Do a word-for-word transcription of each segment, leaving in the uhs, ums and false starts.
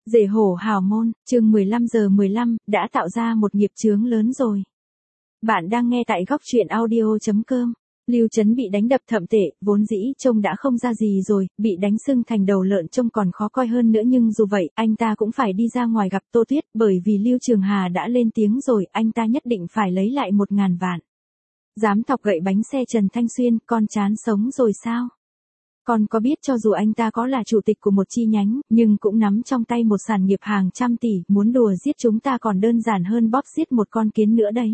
Rể hổ hào môn, chương mười lăm giờ mười lăm, đã tạo ra một nghiệp chướng lớn rồi. Bạn đang nghe tại góc truyện audio chấm com. Lưu Trấn bị đánh đập thậm tệ, vốn dĩ trông đã không ra gì rồi, bị đánh sưng thành đầu lợn trông còn khó coi hơn nữa, nhưng dù vậy, anh ta cũng phải đi ra ngoài gặp Tô Tuyết, bởi vì Lưu Trường Hà đã lên tiếng rồi, anh ta nhất định phải lấy lại một ngàn vạn. Dám thọc gậy bánh xe Trần Thanh Xuyên, con chán sống rồi sao? Con có biết cho dù anh ta có là chủ tịch của một chi nhánh, nhưng cũng nắm trong tay một sản nghiệp hàng trăm tỷ, muốn đùa giết chúng ta còn đơn giản hơn bóp giết một con kiến nữa đấy.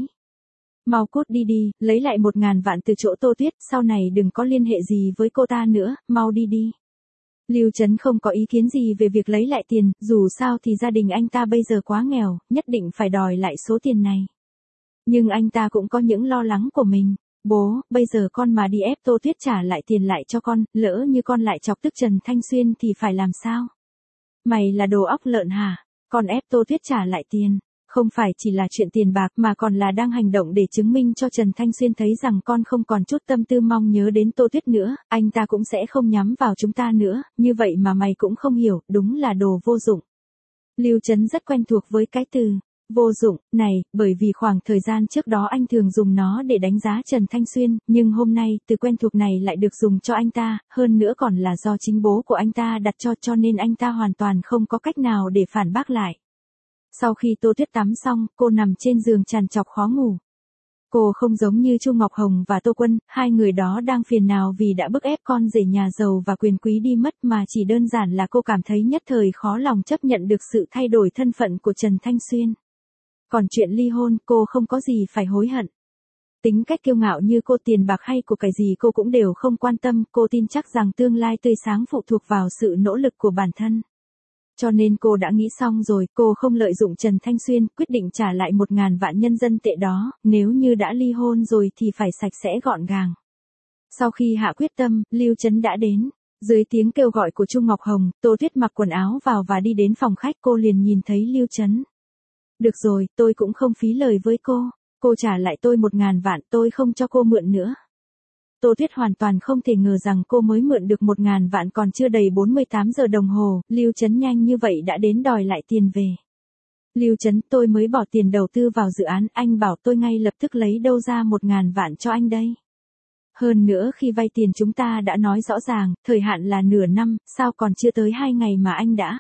Mau cút đi đi, lấy lại một ngàn vạn từ chỗ Tô Tuyết, sau này đừng có liên hệ gì với cô ta nữa, mau đi đi. Lưu Trấn không có ý kiến gì về việc lấy lại tiền, dù sao thì gia đình anh ta bây giờ quá nghèo, nhất định phải đòi lại số tiền này. Nhưng anh ta cũng có những lo lắng của mình. Bố, bây giờ con mà đi ép Tô Tuyết trả lại tiền lại cho con, lỡ như con lại chọc tức Trần Thanh Xuyên thì phải làm sao? Mày là đồ óc lợn hả? Con ép Tô Tuyết trả lại tiền, không phải chỉ là chuyện tiền bạc mà còn là đang hành động để chứng minh cho Trần Thanh Xuyên thấy rằng con không còn chút tâm tư mong nhớ đến Tô Tuyết nữa, anh ta cũng sẽ không nhắm vào chúng ta nữa, như vậy mà mày cũng không hiểu, đúng là đồ vô dụng. Lưu Trấn rất quen thuộc với cái từ vô dụng này, bởi vì khoảng thời gian trước đó anh thường dùng nó để đánh giá Trần Thanh Xuyên, nhưng hôm nay từ quen thuộc này lại được dùng cho anh ta, hơn nữa còn là do chính bố của anh ta đặt cho, cho nên anh ta hoàn toàn không có cách nào để phản bác lại. Sau khi Tô Tuyết tắm xong, cô nằm trên giường trằn trọc khó ngủ. Cô không giống như Chu Ngọc Hồng và Tô Quân, hai người đó đang phiền nào vì đã bức ép con rể nhà giàu và quyền quý đi mất, mà chỉ đơn giản là cô cảm thấy nhất thời khó lòng chấp nhận được sự thay đổi thân phận của Trần Thanh Xuyên. Còn chuyện ly hôn, cô không có gì phải hối hận. Tính cách kiêu ngạo như cô, tiền bạc hay của cải gì cô cũng đều không quan tâm, cô tin chắc rằng tương lai tươi sáng phụ thuộc vào sự nỗ lực của bản thân. Cho nên cô đã nghĩ xong rồi, cô không lợi dụng Trần Thanh Xuyên, quyết định trả lại một ngàn vạn nhân dân tệ đó, nếu như đã ly hôn rồi thì phải sạch sẽ gọn gàng. Sau khi hạ quyết tâm, Lưu Trấn đã đến. Dưới tiếng kêu gọi của Chu Ngọc Hồng, Tô Tuyết mặc quần áo vào và đi đến phòng khách, cô liền nhìn thấy Lưu Trấn. Được rồi, tôi cũng không phí lời với cô, cô trả lại tôi một ngàn vạn, tôi không cho cô mượn nữa. Tô Tuyết hoàn toàn không thể ngờ rằng cô mới mượn được một ngàn vạn còn chưa đầy bốn mươi tám giờ đồng hồ, Lưu Trấn nhanh như vậy đã đến đòi lại tiền về. Lưu Trấn, tôi mới bỏ tiền đầu tư vào dự án, anh bảo tôi ngay lập tức lấy đâu ra một ngàn vạn cho anh đây. Hơn nữa khi vay tiền chúng ta đã nói rõ ràng, thời hạn là nửa năm, sao còn chưa tới hai ngày mà anh đã.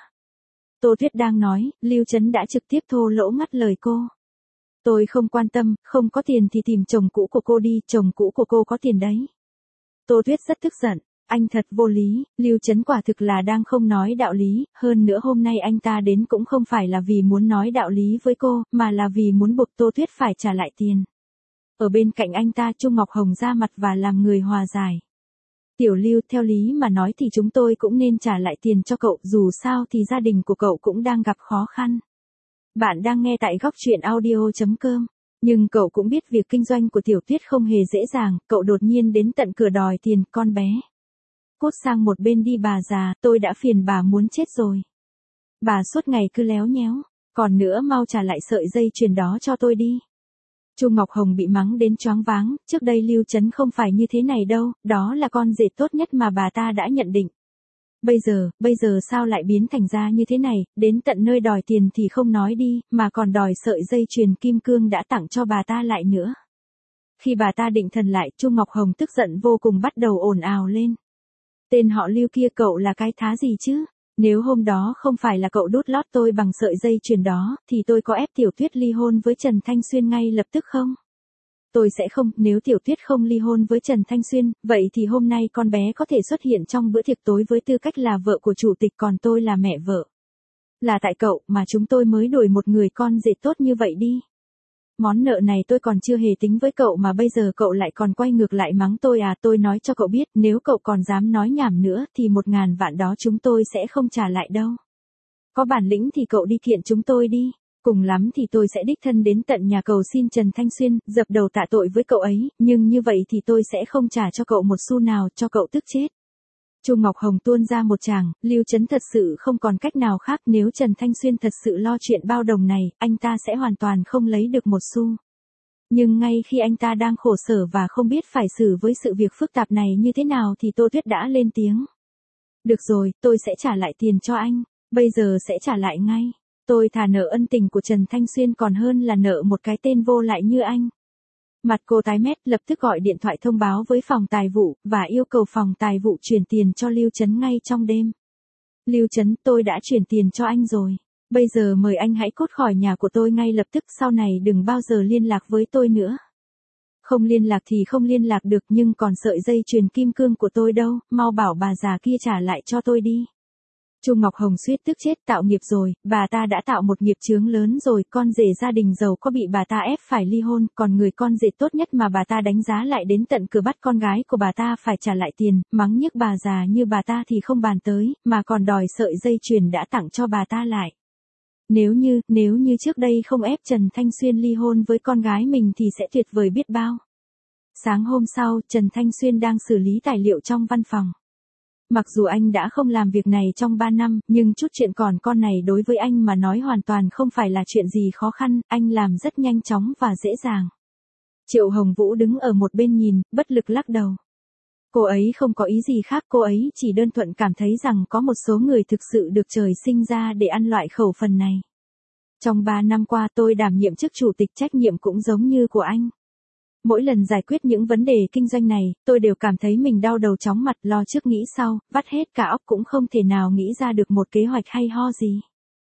Tô Tuyết đang nói, Lưu Trấn đã trực tiếp thô lỗ ngắt lời cô. Tôi không quan tâm, không có tiền thì tìm chồng cũ của cô đi, chồng cũ của cô có tiền đấy. Tô Tuyết rất tức giận, anh thật vô lý, Lưu Trấn quả thực là đang không nói đạo lý, hơn nữa hôm nay anh ta đến cũng không phải là vì muốn nói đạo lý với cô, mà là vì muốn buộc Tô Tuyết phải trả lại tiền. Ở bên cạnh anh ta, Chu Ngọc Hồng ra mặt và làm người hòa giải. Tiểu Lưu, theo lý mà nói thì chúng tôi cũng nên trả lại tiền cho cậu, dù sao thì gia đình của cậu cũng đang gặp khó khăn. Bạn đang nghe tại góc truyện audio chấm com. Nhưng cậu cũng biết việc kinh doanh của Tiểu Tuyết không hề dễ dàng, cậu đột nhiên đến tận cửa đòi tiền, con bé. Cút sang một bên đi bà già, tôi đã phiền bà muốn chết rồi. Bà suốt ngày cứ léo nhéo, còn nữa mau trả lại sợi dây chuyền đó cho tôi đi. Chu Ngọc Hồng bị mắng đến choáng váng, trước đây Lưu Trấn không phải như thế này đâu, đó là con rể tốt nhất mà bà ta đã nhận định. Bây giờ, bây giờ sao lại biến thành ra như thế này, đến tận nơi đòi tiền thì không nói đi, mà còn đòi sợi dây chuyền kim cương đã tặng cho bà ta lại nữa. Khi bà ta định thần lại, Chu Ngọc Hồng tức giận vô cùng bắt đầu ồn ào lên. Tên họ Lưu kia, cậu là cái thá gì chứ? Nếu hôm đó không phải là cậu đút lót tôi bằng sợi dây chuyền đó, thì tôi có ép Tiểu Tuyết ly hôn với Trần Thanh Xuyên ngay lập tức không? Tôi sẽ không, nếu Tiểu Tuyết không ly hôn với Trần Thanh Xuyên, vậy thì hôm nay con bé có thể xuất hiện trong bữa tiệc tối với tư cách là vợ của chủ tịch, còn tôi là mẹ vợ. Là tại cậu mà chúng tôi mới đuổi một người con rể tốt như vậy đi. Món nợ này tôi còn chưa hề tính với cậu mà bây giờ cậu lại còn quay ngược lại mắng tôi à, tôi nói cho cậu biết, nếu cậu còn dám nói nhảm nữa thì một ngàn vạn đó chúng tôi sẽ không trả lại đâu. Có bản lĩnh thì cậu đi kiện chúng tôi đi. Cùng lắm thì tôi sẽ đích thân đến tận nhà cầu xin Trần Thanh Xuyên, dập đầu tạ tội với cậu ấy, nhưng như vậy thì tôi sẽ không trả cho cậu một xu nào, cho cậu tức chết. Chu Ngọc Hồng tuôn ra một tràng, Lưu Trấn thật sự không còn cách nào khác, nếu Trần Thanh Xuyên thật sự lo chuyện bao đồng này, anh ta sẽ hoàn toàn không lấy được một xu. Nhưng ngay khi anh ta đang khổ sở và không biết phải xử với sự việc phức tạp này như thế nào thì Tô Tuyết đã lên tiếng. Được rồi, tôi sẽ trả lại tiền cho anh. Bây giờ sẽ trả lại ngay. Tôi thà nợ ân tình của Trần Thanh Xuyên còn hơn là nợ một cái tên vô lại như anh. Mặt cô tái mét, lập tức gọi điện thoại thông báo với phòng tài vụ, và yêu cầu phòng tài vụ chuyển tiền cho Lưu Trấn ngay trong đêm. Lưu Trấn, tôi đã chuyển tiền cho anh rồi. Bây giờ mời anh hãy cút khỏi nhà của tôi ngay lập tức, sau này đừng bao giờ liên lạc với tôi nữa. Không liên lạc thì không liên lạc được, nhưng còn sợi dây chuyền kim cương của tôi đâu, mau bảo bà già kia trả lại cho tôi đi. Chu Ngọc Hồng suýt tức chết, tạo nghiệp rồi, bà ta đã tạo một nghiệp chướng lớn rồi, con rể gia đình giàu có bị bà ta ép phải ly hôn, còn người con rể tốt nhất mà bà ta đánh giá lại đến tận cửa bắt con gái của bà ta phải trả lại tiền, mắng nhức bà già như bà ta thì không bàn tới, mà còn đòi sợi dây chuyền đã tặng cho bà ta lại. Nếu như, nếu như trước đây không ép Trần Thanh Xuyên ly hôn với con gái mình thì sẽ tuyệt vời biết bao. Sáng hôm sau, Trần Thanh Xuyên đang xử lý tài liệu trong văn phòng. Mặc dù anh đã không làm việc này trong ba năm, nhưng chút chuyện còn con này đối với anh mà nói hoàn toàn không phải là chuyện gì khó khăn, anh làm rất nhanh chóng và dễ dàng. Triệu Hồng Vũ đứng ở một bên nhìn, bất lực lắc đầu. Cô ấy không có ý gì khác, cô ấy chỉ đơn thuần cảm thấy rằng có một số người thực sự được trời sinh ra để ăn loại khẩu phần này. Trong ba năm qua tôi đảm nhiệm chức chủ tịch, trách nhiệm cũng giống như của anh. Mỗi lần giải quyết những vấn đề kinh doanh này, tôi đều cảm thấy mình đau đầu chóng mặt, lo trước nghĩ sau, vắt hết cả óc cũng không thể nào nghĩ ra được một kế hoạch hay ho gì.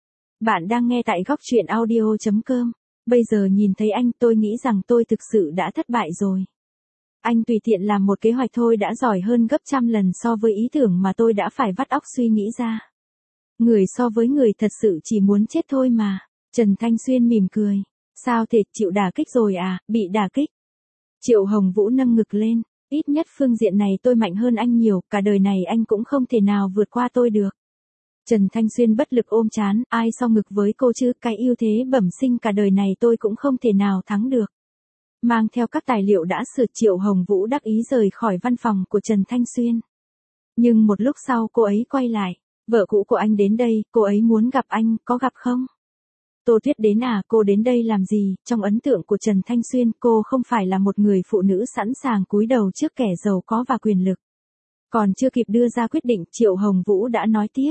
Bạn đang nghe tại góc truyện audio chấm com. Bây giờ nhìn thấy anh, tôi nghĩ rằng tôi thực sự đã thất bại rồi. Anh tùy tiện làm một kế hoạch thôi đã giỏi hơn gấp trăm lần so với ý tưởng mà tôi đã phải vắt óc suy nghĩ ra. Người so với người thật sự chỉ muốn chết thôi mà. Trần Thanh Xuyên mỉm cười. Sao thế, chịu đả kích rồi à, bị đả kích. Triệu Hồng Vũ nâng ngực lên, ít nhất phương diện này tôi mạnh hơn anh nhiều, cả đời này anh cũng không thể nào vượt qua tôi được. Trần Thanh Xuyên bất lực ôm trán, ai so ngực với cô chứ, cái ưu thế bẩm sinh cả đời này tôi cũng không thể nào thắng được. Mang theo các tài liệu đã sửa, Triệu Hồng Vũ đắc ý rời khỏi văn phòng của Trần Thanh Xuyên. Nhưng một lúc sau cô ấy quay lại, vợ cũ của anh đến đây, cô ấy muốn gặp anh, có gặp không? Tô Tuyết đến à, cô đến đây làm gì? Trong ấn tượng của Trần Thanh Xuyên, cô không phải là một người phụ nữ sẵn sàng cúi đầu trước kẻ giàu có và quyền lực. Còn chưa kịp đưa ra quyết định, Triệu Hồng Vũ đã nói tiếp.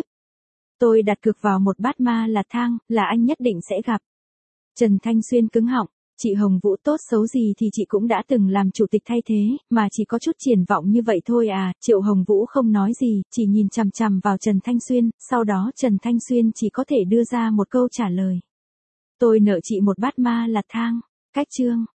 Tôi đặt cược vào một bát ma là thang, là anh nhất định sẽ gặp. Trần Thanh Xuyên cứng họng, chị Hồng Vũ tốt xấu gì thì chị cũng đã từng làm chủ tịch thay thế, mà chỉ có chút triển vọng như vậy thôi à. Triệu Hồng Vũ không nói gì, chỉ nhìn chằm chằm vào Trần Thanh Xuyên, sau đó Trần Thanh Xuyên chỉ có thể đưa ra một câu trả lời. Tôi nợ chị một bát ma là thang. Cách chương